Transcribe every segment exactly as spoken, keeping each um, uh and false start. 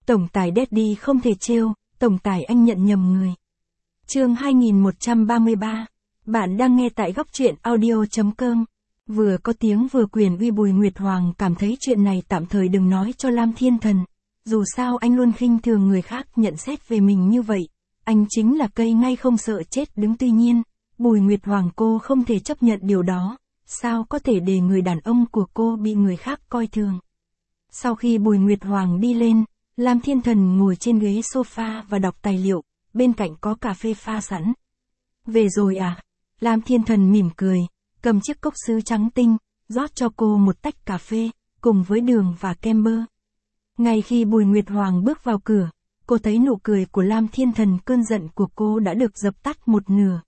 Tổng tài Daddy không thể trêu, tổng tài anh nhận nhầm người. Chương hai nghìn một trăm ba mươi ba. Bạn đang nghe tại góc truyện audio.com. Vừa có tiếng vừa quyền uy Bùi Nguyệt Hoàng cảm thấy chuyện này tạm thời đừng nói cho Lam Thiên Thần. Dù sao anh luôn khinh thường người khác nhận xét về mình như vậy. Anh chính là cây ngay không sợ chết đứng, tuy nhiên, Bùi Nguyệt Hoàng cô không thể chấp nhận điều đó. Sao có thể để người đàn ông của cô bị người khác coi thường. Sau khi Bùi Nguyệt Hoàng đi lên, Lam Thiên Thần ngồi trên ghế sofa và đọc tài liệu, bên cạnh có cà phê pha sẵn. Về rồi à? Lam Thiên Thần mỉm cười, cầm chiếc cốc sứ trắng tinh, rót cho cô một tách cà phê, cùng với đường và kem bơ. Ngay khi Bùi Nguyệt Hoàng bước vào cửa, cô thấy nụ cười của Lam Thiên Thần, cơn giận của cô đã được dập tắt một nửa.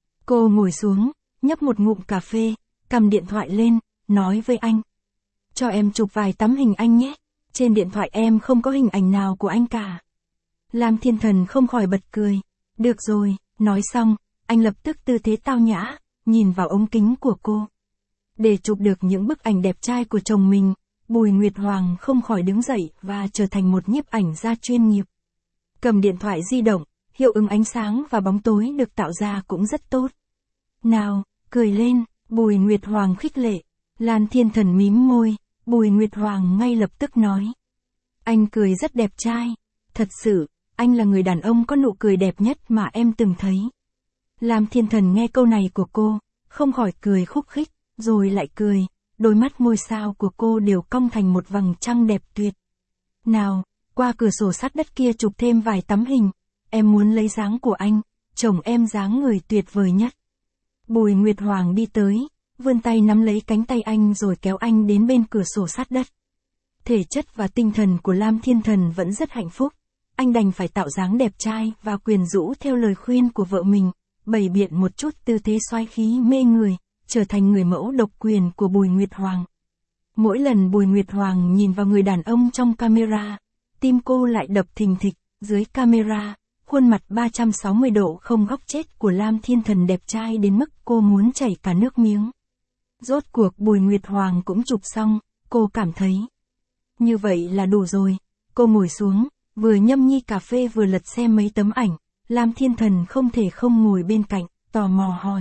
Cô ngồi xuống, nhấp một ngụm cà phê, cầm điện thoại lên, nói với anh. Cho em chụp vài tấm hình anh nhé, trên điện thoại em không có hình ảnh nào của anh cả. Lam Thiên Thần không khỏi bật cười. Được rồi, nói xong, anh lập tức tư thế tao nhã, nhìn vào ống kính của cô. Để chụp được những bức ảnh đẹp trai của chồng mình, Bùi Nguyệt Hoàng không khỏi đứng dậy và trở thành một nhiếp ảnh gia chuyên nghiệp. Cầm điện thoại di động, hiệu ứng ánh sáng và bóng tối được tạo ra cũng rất tốt. Nào, cười lên, Bùi Nguyệt Hoàng khích lệ. Lam Thiên Thần mím môi, Bùi Nguyệt Hoàng ngay lập tức nói. Anh cười rất đẹp trai. Thật sự, anh là người đàn ông có nụ cười đẹp nhất mà em từng thấy. Lam Thiên Thần nghe câu này của cô, không khỏi cười khúc khích, rồi lại cười, đôi mắt ngôi sao của cô đều cong thành một vầng trăng đẹp tuyệt. Nào, qua cửa sổ sắt đất kia chụp thêm vài tấm hình, em muốn lấy dáng của anh, chồng em dáng người tuyệt vời nhất. Bùi Nguyệt Hoàng đi tới, vươn tay nắm lấy cánh tay anh rồi kéo anh đến bên cửa sổ sắt đất. Thể chất và tinh thần của Lam Thiên Thần vẫn rất hạnh phúc, anh đành phải tạo dáng đẹp trai và quyến rũ theo lời khuyên của vợ mình, bày biện một chút tư thế xoái khí mê người, trở thành người mẫu độc quyền của Bùi Nguyệt Hoàng. Mỗi lần Bùi Nguyệt Hoàng nhìn vào người đàn ông trong camera, tim cô lại đập thình thịch. Dưới camera, khuôn mặt ba trăm sáu mươi độ không góc chết của Lam Thiên Thần đẹp trai đến mức cô muốn chảy cả nước miếng. Rốt cuộc Bùi Nguyệt Hoàng cũng chụp xong, cô cảm thấy như vậy là đủ rồi. Cô ngồi xuống, vừa nhâm nhi cà phê vừa lật xem mấy tấm ảnh. Lam Thiên Thần không thể không ngồi bên cạnh, tò mò hỏi.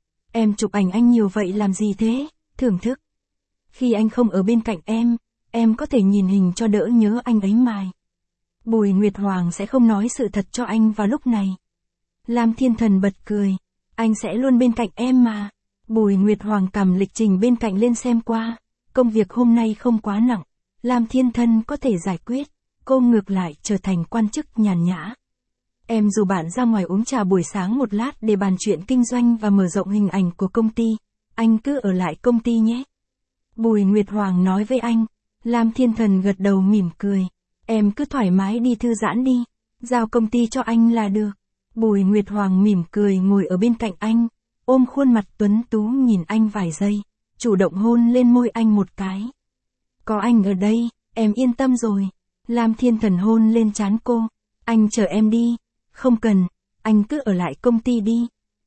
Em chụp ảnh anh nhiều vậy làm gì thế? Thưởng thức. Khi anh không ở bên cạnh em, em có thể nhìn hình cho đỡ nhớ anh ấy mài. Bùi Nguyệt Hoàng sẽ không nói sự thật cho anh vào lúc này. Lam Thiên Thần bật cười. Anh sẽ luôn bên cạnh em mà. Bùi Nguyệt Hoàng cầm lịch trình bên cạnh lên xem qua. Công việc hôm nay không quá nặng. Lam Thiên Thần có thể giải quyết. Cô ngược lại trở thành quan chức nhàn nhã. Em dù bạn ra ngoài uống trà buổi sáng một lát để bàn chuyện kinh doanh và mở rộng hình ảnh của công ty. Anh cứ ở lại công ty nhé. Bùi Nguyệt Hoàng nói với anh. Lam Thiên Thần gật đầu mỉm cười. Em cứ thoải mái đi thư giãn đi. Giao công ty cho anh là được. Bùi Nguyệt Hoàng mỉm cười ngồi ở bên cạnh anh. Ôm khuôn mặt tuấn tú nhìn anh vài giây. Chủ động hôn lên môi anh một cái. Có anh ở đây, em yên tâm rồi. Lam Thiên Thần hôn lên trán cô. Anh chờ em đi. Không cần, anh cứ ở lại công ty đi.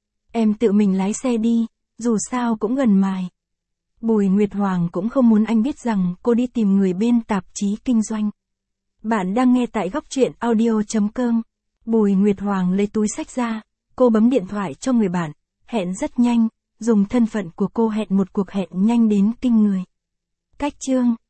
Em tự mình lái xe đi, dù sao cũng gần mài. Bùi Nguyệt Hoàng cũng không muốn anh biết rằng cô đi tìm người bên tạp chí kinh doanh. Bạn đang nghe tại góc truyện audio.com. Bùi Nguyệt Hoàng lấy túi xách ra, cô bấm điện thoại cho người bạn, hẹn rất nhanh, dùng thân phận của cô hẹn một cuộc hẹn nhanh đến kinh người. Cách chương